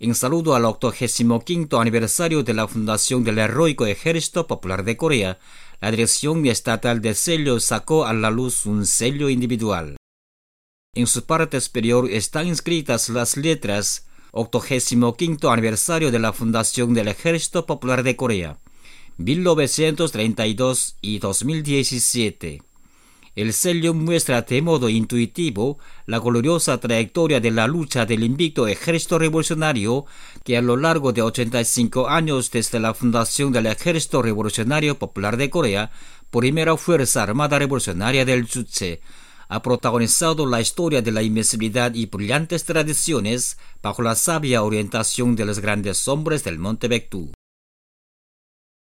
En saludo al 85º aniversario de la fundación del heroico Ejército Popular de Corea, la Dirección Estatal de Sellos sacó a la luz un sello individual. En su parte superior están inscritas las letras 85º aniversario de la fundación del Ejército Popular de Corea, 1932 y 2017. El sello muestra de modo intuitivo la gloriosa trayectoria de la lucha del invicto Ejército Revolucionario que a lo largo de 85 años desde la fundación del Ejército Revolucionario Popular de Corea, primera Fuerza Armada Revolucionaria del Juche, ha protagonizado la historia de la invencibilidad y brillantes tradiciones bajo la sabia orientación de los grandes hombres del Monte Baekdu.